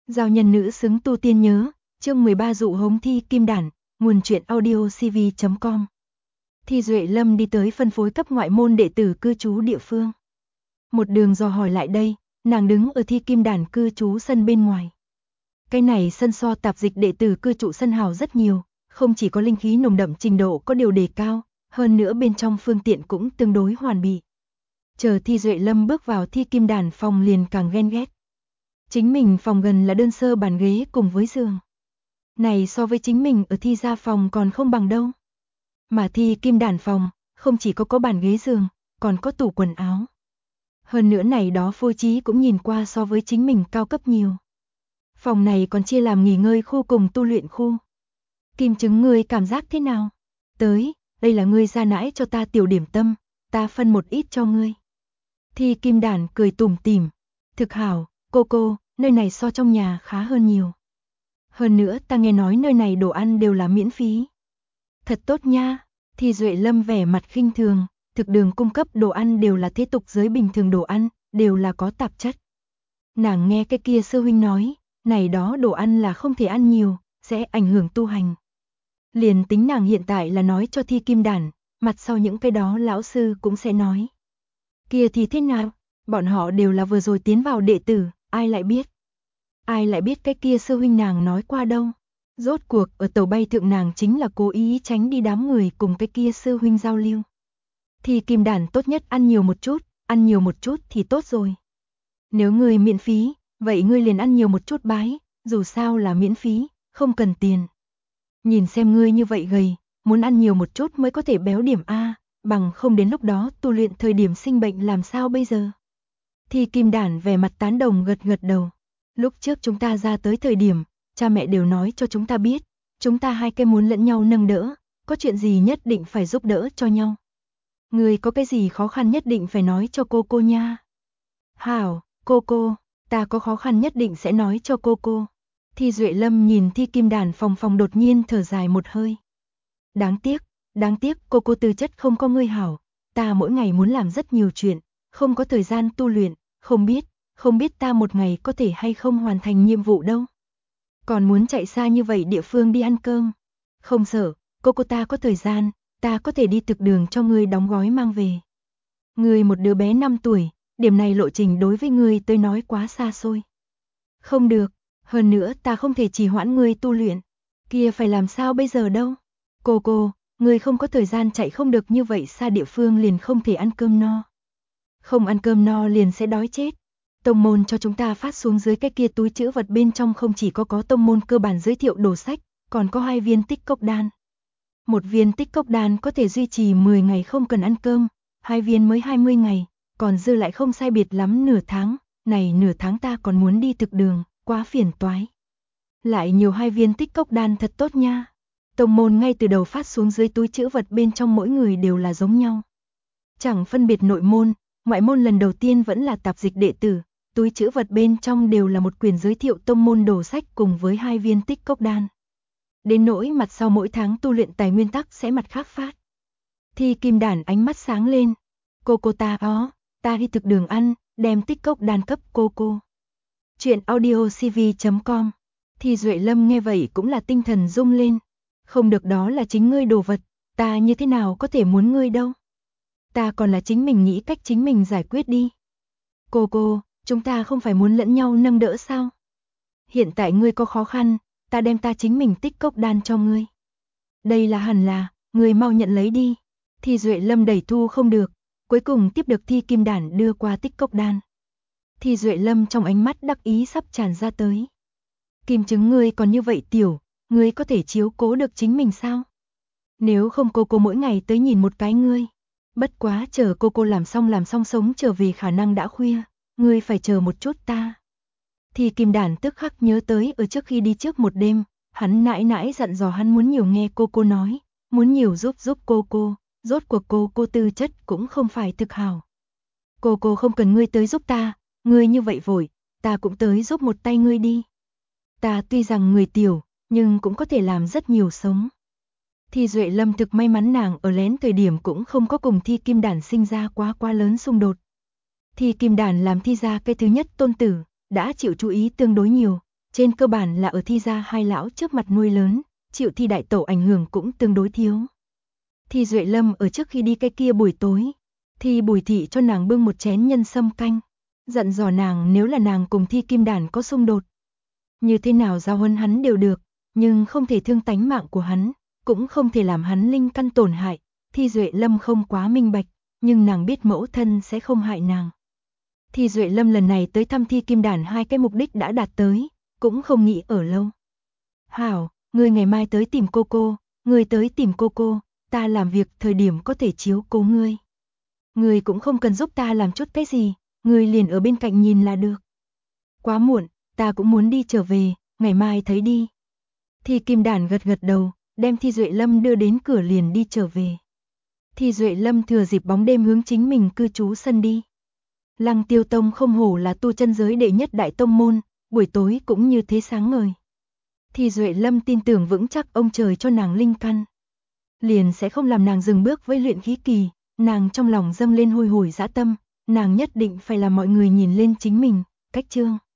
Giao nhân nữ xứng tu tiên nhớ, chương 13 dụ hống Thi Kim Đản, nguồn truyện audio cv.com. Thi Duệ Lâm đi tới phân phối cấp ngoại môn đệ tử cư trú địa phương. Một đường dò hỏi lại đây, nàng đứng ở Thi Kim Đản cư trú sân bên ngoài. Cái này sân so tạp dịch đệ tử cư trụ sân hào rất nhiều, không chỉ có linh khí nồng đậm trình độ có điều đề cao, hơn nữa bên trong phương tiện cũng tương đối hoàn bị. Chờ Thi Duệ Lâm bước vào Thi Kim Đản phòng liền càng ghen ghét. Chính mình phòng gần là đơn sơ bàn ghế cùng với giường. Này so với chính mình ở Thi gia phòng còn không bằng đâu. Mà Thi Kim Đản phòng, không chỉ có bàn ghế giường, còn có tủ quần áo. Hơn nữa này đó phối trí cũng nhìn qua so với chính mình cao cấp nhiều. Phòng này còn chia làm nghỉ ngơi khu cùng tu luyện khu. Kim Chứng, ngươi cảm giác thế nào? Tới, đây là ngươi gia nãi cho ta tiểu điểm tâm, ta phân một ít cho ngươi. Thi Kim Đản cười tủm tỉm, thực hảo, cô, nơi này so trong nhà khá hơn nhiều. Hơn nữa ta nghe nói nơi này đồ ăn đều là miễn phí. Thật tốt nha. Thi Duệ Lâm vẻ mặt khinh thường, thực đường cung cấp đồ ăn đều là thế tục giới bình thường đồ ăn, đều là có tạp chất. Nàng nghe cái kia sư huynh nói, này đó đồ ăn là không thể ăn nhiều, sẽ ảnh hưởng tu hành. Liền tính nàng hiện tại là nói cho Thi Kim Đản, mặt sau những cái đó lão sư cũng sẽ nói. Kia thì thế nào, bọn họ đều là vừa rồi tiến vào đệ tử, ai lại biết. Ai lại biết cái kia sư huynh nàng nói qua đâu. Rốt cuộc ở tàu bay thượng nàng chính là cố ý tránh đi đám người cùng cái kia sư huynh giao lưu. Thì Kim Đản tốt nhất ăn nhiều một chút thì tốt rồi. Nếu ngươi miễn phí, vậy ngươi liền ăn nhiều một chút bái, dù sao là miễn phí, không cần tiền. Nhìn xem ngươi như vậy gầy, muốn ăn nhiều một chút mới có thể béo điểm A, bằng không đến lúc đó tu luyện thời điểm sinh bệnh làm sao bây giờ. Thì Kim Đản vẻ mặt tán đồng gật đầu. Lúc trước chúng ta ra tới thời điểm, cha mẹ đều nói cho chúng ta biết, chúng ta hai cái muốn lẫn nhau nâng đỡ, có chuyện gì nhất định phải giúp đỡ cho nhau. Người có cái gì khó khăn nhất định phải nói cho cô nha. Hảo, cô, ta có khó khăn nhất định sẽ nói cho cô. Thi Duệ Lâm nhìn Thi Kim Đản phòng đột nhiên thở dài một hơi. Đáng tiếc cô tư chất không có ngươi hảo, ta mỗi ngày muốn làm rất nhiều chuyện, không có thời gian tu luyện, không biết ta một ngày có thể hay không hoàn thành nhiệm vụ đâu. Còn muốn chạy xa như vậy địa phương đi ăn cơm. Không sợ, cô ta có thời gian, ta có thể đi thực đường cho ngươi đóng gói mang về. Ngươi một đứa bé 5 tuổi, điểm này lộ trình đối với ngươi tới nói quá xa xôi. Không được, hơn nữa ta không thể trì hoãn ngươi tu luyện. Kia phải làm sao bây giờ đâu. Cô, ngươi không có thời gian chạy không được như vậy xa địa phương liền không thể ăn cơm no. Không ăn cơm no liền sẽ đói chết. Tông môn cho chúng ta phát xuống dưới cái kia túi trữ vật bên trong không chỉ có tông môn cơ bản giới thiệu đồ sách, còn có 2 viên tích cốc đan. Một viên tích cốc đan có thể duy trì 10 ngày không cần ăn cơm, 2 viên mới 20 ngày, còn dư lại không sai biệt lắm nửa tháng, này nửa tháng ta còn muốn đi thực đường, quá phiền toái. Lại nhiều 2 viên tích cốc đan thật tốt nha. Tông môn ngay từ đầu phát xuống dưới túi trữ vật bên trong mỗi người đều là giống nhau. Chẳng phân biệt nội môn, ngoại môn lần đầu tiên vẫn là tạp dịch đệ tử, túi trữ vật bên trong đều là một quyển giới thiệu tông môn đồ sách cùng với 2 viên tích cốc đan. Đến nỗi mặt sau mỗi tháng tu luyện tài nguyên tắc sẽ mặt khác phát. Thi Kim Đản ánh mắt sáng lên. Cô ta đi thực đường ăn, đem tích cốc đan cấp cô. Chuyện audio cv.com. Thi Duệ Lâm nghe vậy cũng là tinh thần rung lên. Không được, đó là chính ngươi đồ vật, ta như thế nào có thể muốn ngươi đâu. Ta còn là chính mình nghĩ cách chính mình giải quyết đi. Cô, chúng ta không phải muốn lẫn nhau nâng đỡ sao? Hiện tại ngươi có khó khăn, ta đem ta chính mình tích cốc đan cho ngươi. Đây là hẳn là, ngươi mau nhận lấy đi. Thi Duệ Lâm đẩy thu không được, cuối cùng tiếp được Thi Kim Đản đưa qua tích cốc đan. Thi Duệ Lâm trong ánh mắt đắc ý sắp tràn ra tới. Kim Chứng, ngươi còn như vậy tiểu, ngươi có thể chiếu cố được chính mình sao? Nếu không cô mỗi ngày tới nhìn một cái ngươi. Bất quá chờ cô làm xong sống trở về khả năng đã khuya, ngươi phải chờ một chút ta. Thì Kim Đản tức khắc nhớ tới ở trước khi đi trước một đêm, hắn nãi dặn dò hắn muốn nhiều nghe cô nói, muốn nhiều giúp cô, rốt cuộc cô tư chất cũng không phải thực hảo. Cô không cần ngươi tới giúp ta, ngươi như vậy vội, ta cũng tới giúp một tay ngươi đi. Ta tuy rằng người tiểu, nhưng cũng có thể làm rất nhiều sống. Thi Duệ Lâm thực may mắn nàng ở lén thời điểm cũng không có cùng Thi Kim Đản sinh ra quá lớn xung đột. Thi Kim Đản làm Thi gia cái thứ nhất tôn tử, đã chịu chú ý tương đối nhiều, trên cơ bản là ở Thi gia hai lão trước mặt nuôi lớn, chịu Thi đại tẩu ảnh hưởng cũng tương đối thiếu. Thi Duệ Lâm ở trước khi đi cái kia buổi tối, Thi Bùi thị cho nàng bưng một chén nhân sâm canh, dặn dò nàng nếu là nàng cùng Thi Kim Đản có xung đột, như thế nào giao huấn hắn đều được, nhưng không thể thương tánh mạng của hắn, cũng không thể làm hắn linh căn tổn hại. Thi Duệ Lâm không quá minh bạch, nhưng nàng biết mẫu thân sẽ không hại nàng. Thi Duệ Lâm lần này tới thăm Thi Kim Đản hai cái mục đích đã đạt tới, cũng không nghĩ ở lâu. Hảo, ngươi ngày mai tới tìm cô, ngươi tới tìm cô, ta làm việc thời điểm có thể chiếu cố ngươi. Ngươi cũng không cần giúp ta làm chút cái gì, ngươi liền ở bên cạnh nhìn là được. Quá muộn, ta cũng muốn đi trở về, ngày mai thấy đi. Thi Kim Đản gật gật đầu, đem Thi Duệ Lâm đưa đến cửa liền đi trở về. Thi Duệ Lâm thừa dịp bóng đêm hướng chính mình cư trú sân đi. Lăng Tiêu Tông không hổ là tu chân giới đệ nhất đại tông môn, buổi tối cũng như thế sáng ngời. Thi Duệ Lâm tin tưởng vững chắc ông trời cho nàng linh căn, liền sẽ không làm nàng dừng bước với luyện khí kỳ. Nàng trong lòng dâng lên hôi hổi dã tâm, nàng nhất định phải làm mọi người nhìn lên chính mình. Cách chương